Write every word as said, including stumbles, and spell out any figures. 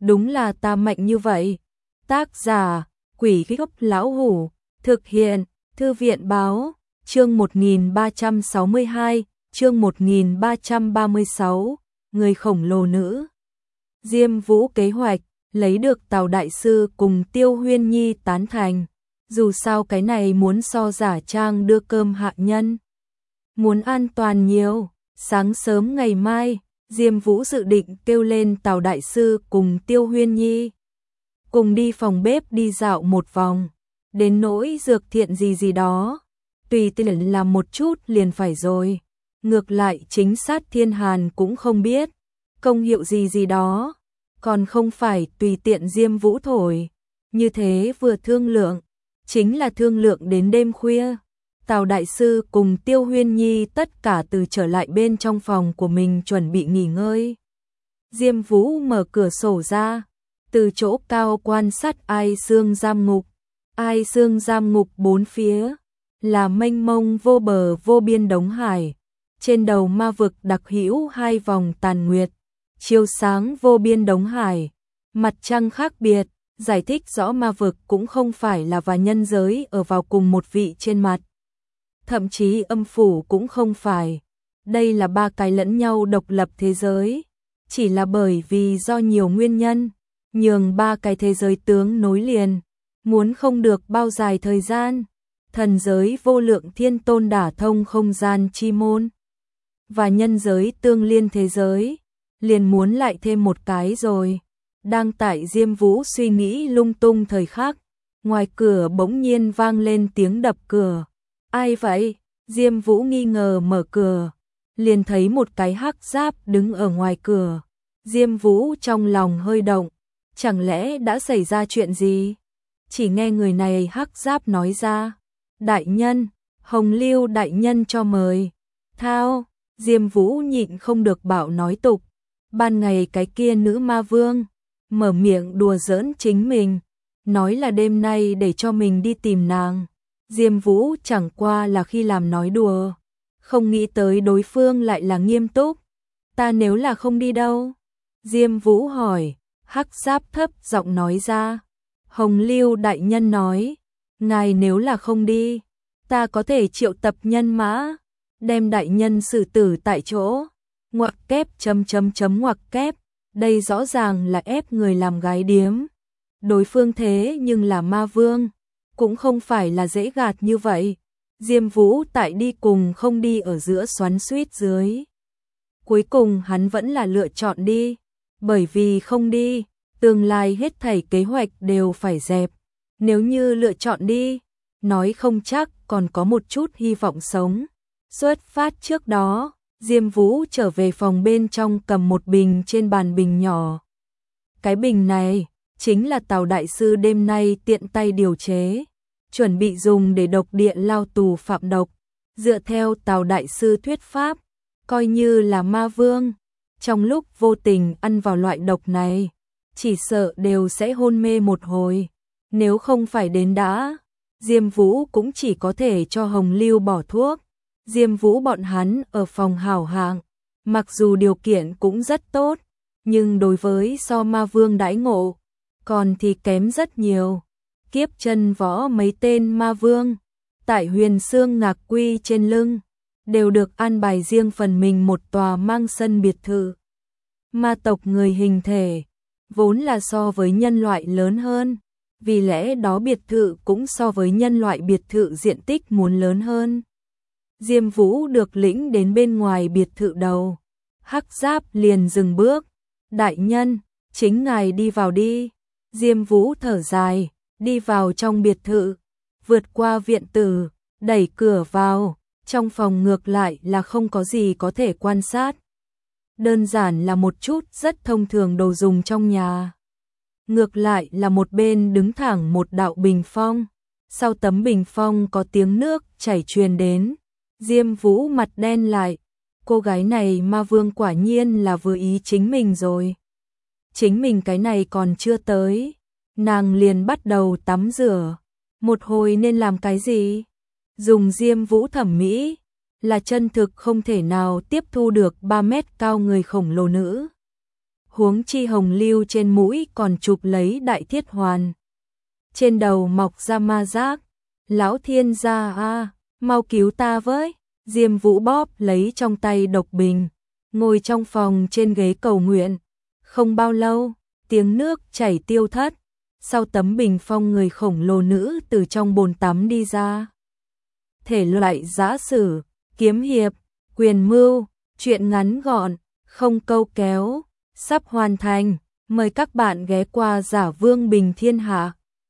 đúng là ta mạnh như vậy. Tác giả, Quỷ Gốc Lão Hủ, thực hiện, Thư viện báo, chương một nghìn ba trăm sáu mươi hai, chương một nghìn ba trăm ba mươi sáu, người khổng lồ nữ. Diêm Vũ kế hoạch, lấy được Tào Đại Sư cùng Tiêu Huyên Nhi tán thành. Dù sao cái này muốn so giả trang đưa cơm hạ nhân. Muốn an toàn nhiều, sáng sớm ngày mai, Diêm Vũ dự định kêu lên Tào Đại Sư cùng Tiêu Huyên Nhi. Cùng đi phòng bếp đi dạo một vòng, đến nỗi dược thiện gì gì đó. Tùy tiện làm một chút liền phải rồi. Ngược lại chính sát thiên hàn cũng không biết, công hiệu gì gì đó. Còn không phải tùy tiện Diêm Vũ thổi. Như thế vừa thương lượng, chính là thương lượng đến đêm khuya. Tào Đại Sư cùng Tiêu Huyên Nhi tất cả từ trở lại bên trong phòng của mình chuẩn bị nghỉ ngơi. Diêm Vũ mở cửa sổ ra, từ chỗ cao quan sát Ai Xương giam ngục. Ai Xương giam ngục bốn phía là mênh mông vô bờ vô biên đống hải. Trên đầu ma vực đặc hữu hai vòng tàn nguyệt, chiếu sáng vô biên đống hải. Mặt trăng khác biệt, giải thích rõ ma vực cũng không phải là và nhân giới ở vào cùng một vị trên mặt. Thậm chí âm phủ cũng không phải. Đây là ba cái lẫn nhau độc lập thế giới. Chỉ là bởi vì do nhiều nguyên nhân, nhường ba cái thế giới tướng nối liền. Muốn không được bao dài thời gian, thần giới vô lượng thiên tôn đả thông không gian chi môn. Và nhân giới tương liên thế giới, liền muốn lại thêm một cái rồi. Đang tại Diêm Vũ suy nghĩ lung tung thời khắc, ngoài cửa bỗng nhiên vang lên tiếng đập cửa. Ai vậy? Diêm Vũ nghi ngờ mở cửa, liền thấy một cái hắc giáp đứng ở ngoài cửa. Diêm Vũ trong lòng hơi động, chẳng lẽ đã xảy ra chuyện gì? Chỉ nghe người này hắc giáp nói ra, đại nhân, Hồng Lưu đại nhân cho mời. Thao, Diêm Vũ nhịn không được bảo nói tục, ban ngày cái kia nữ ma vương mở miệng đùa giỡn chính mình, nói là đêm nay để cho mình đi tìm nàng. Diêm Vũ chẳng qua là khi làm nói đùa, không nghĩ tới đối phương lại là nghiêm túc. Ta nếu là không đi đâu? Diêm Vũ hỏi. Hắc giáp thấp giọng nói ra. Hồng Lưu đại nhân nói, ngài nếu là không đi, ta có thể triệu tập nhân mã, đem đại nhân xử tử tại chỗ. Ngoặc kép chấm chấm chấm ngoặc kép, đây rõ ràng là ép người làm gái điếm. Đối phương thế nhưng là ma vương, cũng không phải là dễ gạt như vậy. Diêm Vũ tại đi cùng không đi ở giữa xoắn xuýt dưới. Cuối cùng hắn vẫn là lựa chọn đi, bởi vì không đi, tương lai hết thảy kế hoạch đều phải dẹp. Nếu như lựa chọn đi, nói không chắc còn có một chút hy vọng sống. Xuất phát trước đó, Diêm Vũ trở về phòng bên trong cầm một bình trên bàn bình nhỏ. Cái bình này chính là Tào Đại Sư đêm nay tiện tay điều chế, chuẩn bị dùng để độc địa lao tù phạm độc. Dựa theo Tào Đại Sư thuyết pháp, coi như là ma vương, trong lúc vô tình ăn vào loại độc này, chỉ sợ đều sẽ hôn mê một hồi. Nếu không phải đến đã, Diêm Vũ cũng chỉ có thể cho Hồng Lưu bỏ thuốc. Diêm Vũ bọn hắn ở phòng hảo hạng, mặc dù điều kiện cũng rất tốt, nhưng đối với so ma vương đãi ngộ, còn thì kém rất nhiều. Kiếp chân võ mấy tên ma vương, tại Huyền Xương Ngạc Quy trên lưng, đều được an bài riêng phần mình một tòa mang sân biệt thự. Ma tộc người hình thể, vốn là so với nhân loại lớn hơn, vì lẽ đó biệt thự cũng so với nhân loại biệt thự diện tích muốn lớn hơn. Diêm Vũ được lĩnh đến bên ngoài biệt thự đầu. Hắc giáp liền dừng bước. Đại nhân, chính ngài đi vào đi. Diêm Vũ thở dài, đi vào trong biệt thự, vượt qua viện tử, đẩy cửa vào. Trong phòng ngược lại là không có gì có thể quan sát. Đơn giản là một chút rất thông thường đồ dùng trong nhà. Ngược lại là một bên đứng thẳng một đạo bình phong. Sau tấm bình phong có tiếng nước chảy truyền đến. Diêm Vũ mặt đen lại, cô gái này ma vương quả nhiên là vừa ý chính mình rồi. Chính mình cái này còn chưa tới, nàng liền bắt đầu tắm rửa. Một hồi nên làm cái gì? Dùng Diêm Vũ thẩm mỹ, là chân thực không thể nào tiếp thu được ba mét cao người khổng lồ nữ. huống chi hồng lưu trên mũi còn chụp lấy đại thiết hoàn. Trên đầu mọc ra ma giác, lão thiên gia a, mau cứu ta với. Diêm Vũ bóp lấy trong tay độc bình, ngồi trong phòng trên ghế cầu nguyện. Không bao lâu, tiếng nước chảy tiêu thất, sau tấm bình phong người khổng lồ nữ từ trong bồn tắm đi ra. Thể loại giã sử, kiếm hiệp, quyền mưu, truyện ngắn gọn, không câu kéo, sắp hoàn thành. Mời các bạn ghé qua Giả Vương Bình Thiên Hạ.